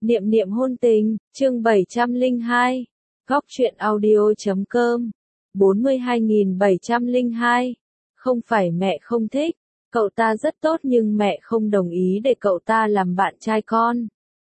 Niệm niệm hôn tình, chương 702. Góc truyện audio.com 42.702. Không phải mẹ không thích, cậu ta rất tốt nhưng mẹ không đồng ý để cậu ta làm bạn trai con.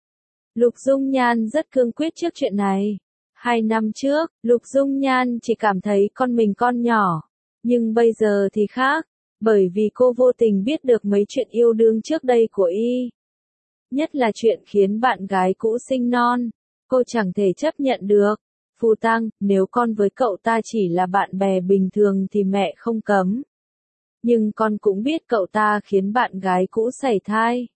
Lục Dung Nhan rất cương quyết trước chuyện này. 2 năm trước, Lục Dung Nhan chỉ cảm thấy con mình con nhỏ. Nhưng bây giờ thì khác, bởi vì cô vô tình biết được mấy chuyện yêu đương trước đây của y. Nhất là chuyện khiến bạn gái cũ sinh non. Cô chẳng thể chấp nhận được. Phù Tăng, nếu con với cậu ta chỉ là bạn bè bình thường thì mẹ không cấm. Nhưng con cũng biết cậu ta khiến bạn gái cũ sảy thai.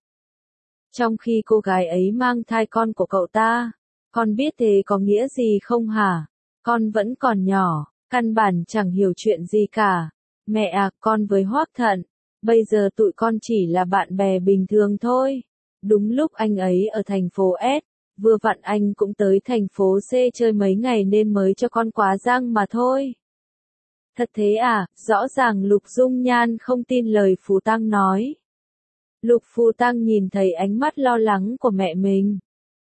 Trong khi cô gái ấy mang thai con của cậu ta. Con biết thế có nghĩa gì không hả? Con vẫn còn nhỏ, căn bản chẳng hiểu chuyện gì cả. Mẹ à, con với Hoắc Thận, bây giờ tụi con chỉ là bạn bè bình thường thôi. Đúng lúc anh ấy ở thành phố S, vừa vặn anh cũng tới thành phố C chơi mấy ngày nên mới cho con quá giang mà thôi. Thật thế à? Rõ ràng Lục Dung Nhan không tin lời Phù Tăng nói. Lục Phù Tăng nhìn thấy ánh mắt lo lắng của mẹ mình.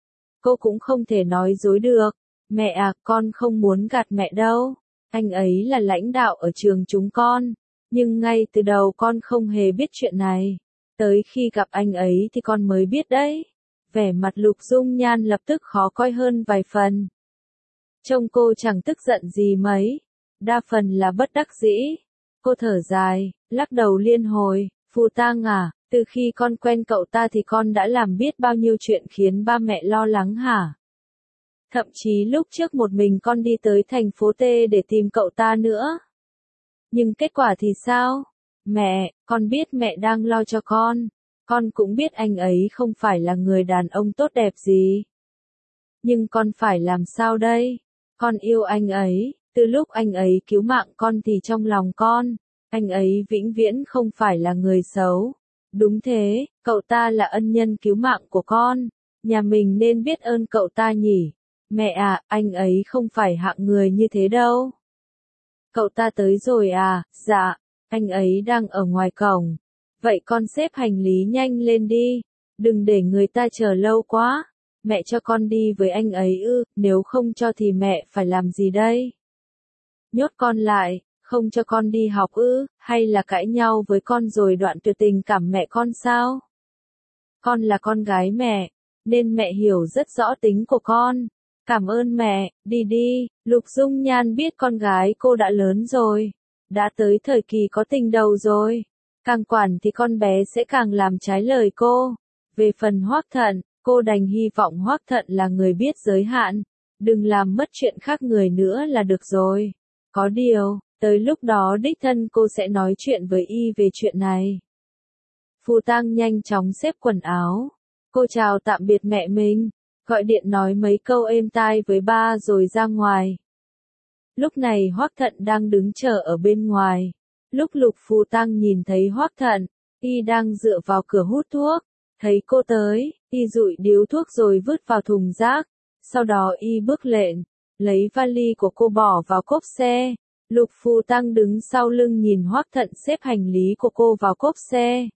Cô cũng không thể nói dối được. Mẹ à, con không muốn gạt mẹ đâu. Anh ấy là lãnh đạo ở trường chúng con. Nhưng ngay từ đầu con không hề biết chuyện này. Tới khi gặp anh ấy thì con mới biết đấy. Vẻ mặt Lục Dung Nhan lập tức khó coi hơn vài phần. Trông cô chẳng tức giận gì mấy. Đa phần là bất đắc dĩ. Cô thở dài, lắc đầu liên hồi. Phù Tang à, từ khi con quen cậu ta thì con đã làm biết bao nhiêu chuyện khiến ba mẹ lo lắng hả? Thậm chí lúc trước một mình con đi tới thành phố T để tìm cậu ta nữa. Nhưng kết quả thì sao? Mẹ, con biết mẹ đang lo cho con. Con cũng biết anh ấy không phải là người đàn ông tốt đẹp gì. Nhưng con phải làm sao đây? Con yêu anh ấy, từ lúc anh ấy cứu mạng con thì trong lòng con, anh ấy vĩnh viễn không phải là người xấu. Đúng thế, cậu ta là ân nhân cứu mạng của con. Nhà mình nên biết ơn cậu ta nhỉ? Mẹ à, anh ấy không phải hạng người như thế đâu. Cậu ta tới rồi à? Dạ, anh ấy đang ở ngoài cổng. Vậy con xếp hành lý nhanh lên đi. Đừng để người ta chờ lâu quá. Mẹ cho con đi với anh ấy ư, nếu không cho thì mẹ phải làm gì đây? Nhốt con lại, không cho con đi học ư, hay là cãi nhau với con rồi đoạn tuyệt tình cảm mẹ con sao? Con là con gái mẹ, nên mẹ hiểu rất rõ tính của con. Cảm ơn mẹ, đi đi. Lục Dung Nhan biết con gái cô đã lớn rồi, đã tới thời kỳ có tình đầu rồi. Càng quản thì con bé sẽ càng làm trái lời cô. Về phần Hoắc Thận, cô đành hy vọng Hoắc Thận là người biết giới hạn, đừng làm mất chuyện khác người nữa là được rồi. Có điều, tới lúc đó đích thân cô sẽ nói chuyện với y về chuyện này. Phù Tang nhanh chóng xếp quần áo. Cô chào tạm biệt mẹ mình, gọi điện nói mấy câu êm tai với ba rồi ra ngoài. Lúc này Hoắc Thận đang đứng chờ ở bên ngoài. Lúc Lục Phù Tang nhìn thấy Hoắc Thận, y đang dựa vào cửa hút thuốc. Thấy cô tới, y dụi điếu thuốc rồi vứt vào thùng rác. Sau đó y bước lên, lấy vali của cô bỏ vào cốp xe. Lục Phù Tang đứng sau lưng nhìn Hoắc Thận xếp hành lý của cô vào cốp xe.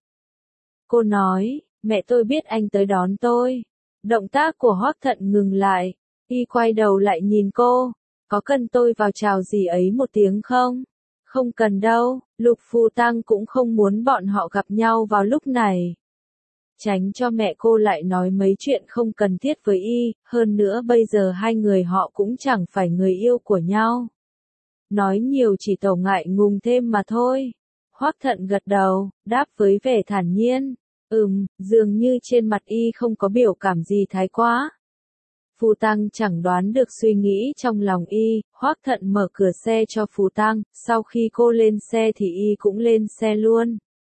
Cô nói, mẹ tôi biết anh tới đón tôi. Động tác của Hoắc Thận ngừng lại, y quay đầu lại nhìn cô. Có cần tôi vào chào gì ấy một tiếng không? Không cần đâu, Lục Phù Tang cũng không muốn bọn họ gặp nhau vào lúc này. Tránh cho mẹ cô lại nói mấy chuyện không cần thiết với y, hơn nữa bây giờ hai người họ cũng chẳng phải người yêu của nhau. Nói nhiều chỉ tổ ngại ngùng thêm mà thôi. Hoắc Thận gật đầu, đáp với vẻ thản nhiên. Dường như trên mặt y không có biểu cảm gì thái quá. Phù Tăng chẳng đoán được suy nghĩ trong lòng y, Hoắc Thận mở cửa xe cho Phù Tăng, sau khi cô lên xe thì y cũng lên xe luôn.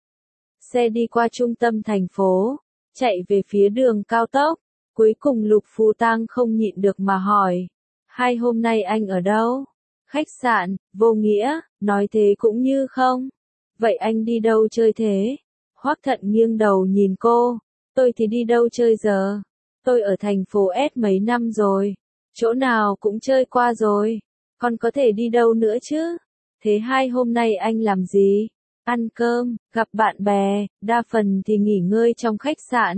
Xe đi qua trung tâm thành phố, chạy về phía đường cao tốc, cuối cùng Lục Phù Tăng không nhịn được mà hỏi. Hai hôm nay anh ở đâu? Khách sạn, vô nghĩa, nói thế cũng như không. Vậy anh đi đâu chơi thế? Hoắc Thận nghiêng đầu nhìn cô. Tôi thì đi đâu chơi giờ? Tôi ở thành phố S mấy năm rồi. Chỗ nào cũng chơi qua rồi. Còn có thể đi đâu nữa chứ? Thế hai hôm nay anh làm gì? Ăn cơm, gặp bạn bè, đa phần thì nghỉ ngơi trong khách sạn.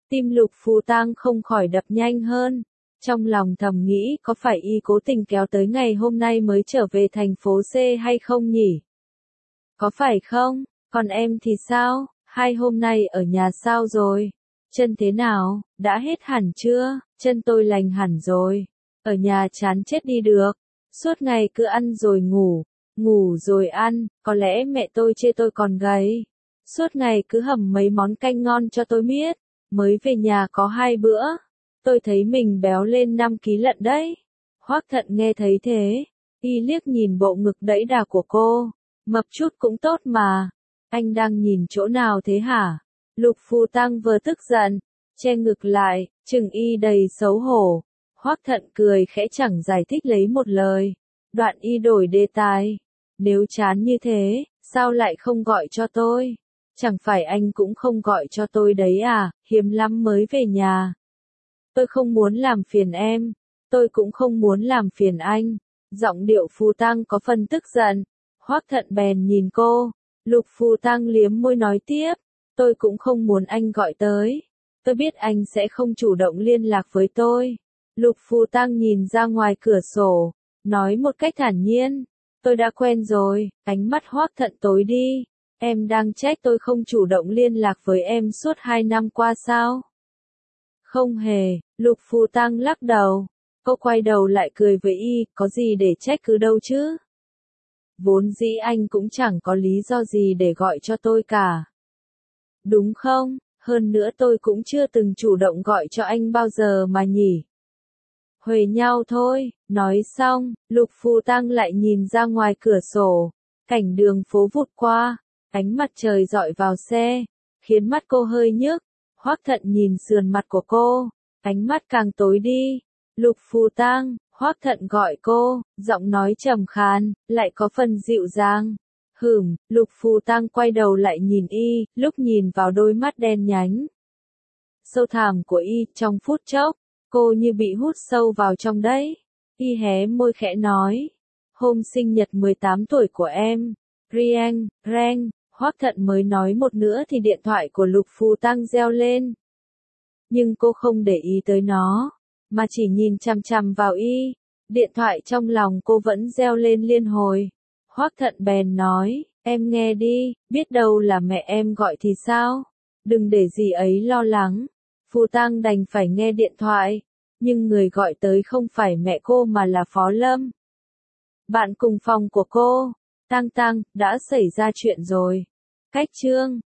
Tim Lục Phù Tang không khỏi đập nhanh hơn. Trong lòng thầm nghĩ có phải y cố tình kéo tới ngày hôm nay mới trở về thành phố C hay không nhỉ? Có phải không? Còn em thì sao? 2 hôm nay ở nhà sao rồi? Chân thế nào? Đã hết hẳn chưa? Chân tôi lành hẳn rồi. Ở nhà chán chết đi được. Suốt ngày cứ ăn rồi ngủ, ngủ rồi ăn, có lẽ mẹ tôi chê tôi còn gầy. Suốt ngày cứ hầm mấy món canh ngon cho tôi biết. Mới về nhà có 2 bữa. Tôi thấy mình béo lên 5 ký lận đấy. Hoắc Thận nghe thấy thế, y liếc nhìn bộ ngực đẫy đà của cô. Mập chút cũng tốt mà. Anh đang nhìn chỗ nào thế hả? Lục Phù Tang vừa tức giận, che ngực lại, chừng y đầy xấu hổ. Hoắc Thận cười khẽ chẳng giải thích lấy một lời. Đoạn y đổi đề tài. Nếu chán như thế, sao lại không gọi cho tôi? Chẳng phải anh cũng không gọi cho tôi đấy à, hiếm lắm mới về nhà. Tôi không muốn làm phiền em, tôi cũng không muốn làm phiền anh. Giọng điệu Phù Tang có phần tức giận. Hoắc Thận bèn nhìn cô. Lục Phù Tang liếm môi nói tiếp, tôi cũng không muốn anh gọi tới. Tôi biết anh sẽ không chủ động liên lạc với tôi. Lục Phù Tang nhìn ra ngoài cửa sổ, nói một cách thản nhiên, tôi đã quen rồi. Ánh mắt Hoắc Thận tối đi. Em đang trách tôi không chủ động liên lạc với em suốt 2 năm qua sao? Không hề, Lục Phù Tang lắc đầu. Cô quay đầu lại cười với y, có gì để trách cứ đâu chứ? Vốn dĩ anh cũng chẳng có lý do gì để gọi cho tôi cả. Đúng không? Hơn nữa tôi cũng chưa từng chủ động gọi cho anh bao giờ mà nhỉ. Huề nhau thôi. Nói xong, Lục Phù Tang lại nhìn ra ngoài cửa sổ. Cảnh đường phố vụt qua, ánh mặt trời rọi vào xe, khiến mắt cô hơi nhức. Hoắc Thận nhìn sườn mặt của cô, ánh mắt càng tối đi. Lục Phù Tang, Hoắc Thận gọi cô, giọng nói trầm khàn, lại có phần dịu dàng. Lục Phù Tang quay đầu lại nhìn y, lúc nhìn vào đôi mắt đen nhánh sâu thẳm của y, trong phút chốc, cô như bị hút sâu vào trong đấy. Y hé môi khẽ nói, hôm sinh nhật 18 tuổi của em. Rieng, reng, Hoắc Thận mới nói một nữa thì điện thoại của Lục Phù Tang reo lên. Nhưng cô không để ý tới nó, mà chỉ nhìn chằm chằm vào y. Điện thoại trong lòng cô vẫn reo lên liên hồi. Hoắc Thận bèn nói, em nghe đi, biết đâu là mẹ em gọi thì sao? Đừng để gì ấy lo lắng. Phù Tang đành phải nghe điện thoại, nhưng người gọi tới không phải mẹ cô mà là Phó Lâm. Bạn cùng phòng của cô. Tang Tang, đã xảy ra chuyện rồi. Cách chương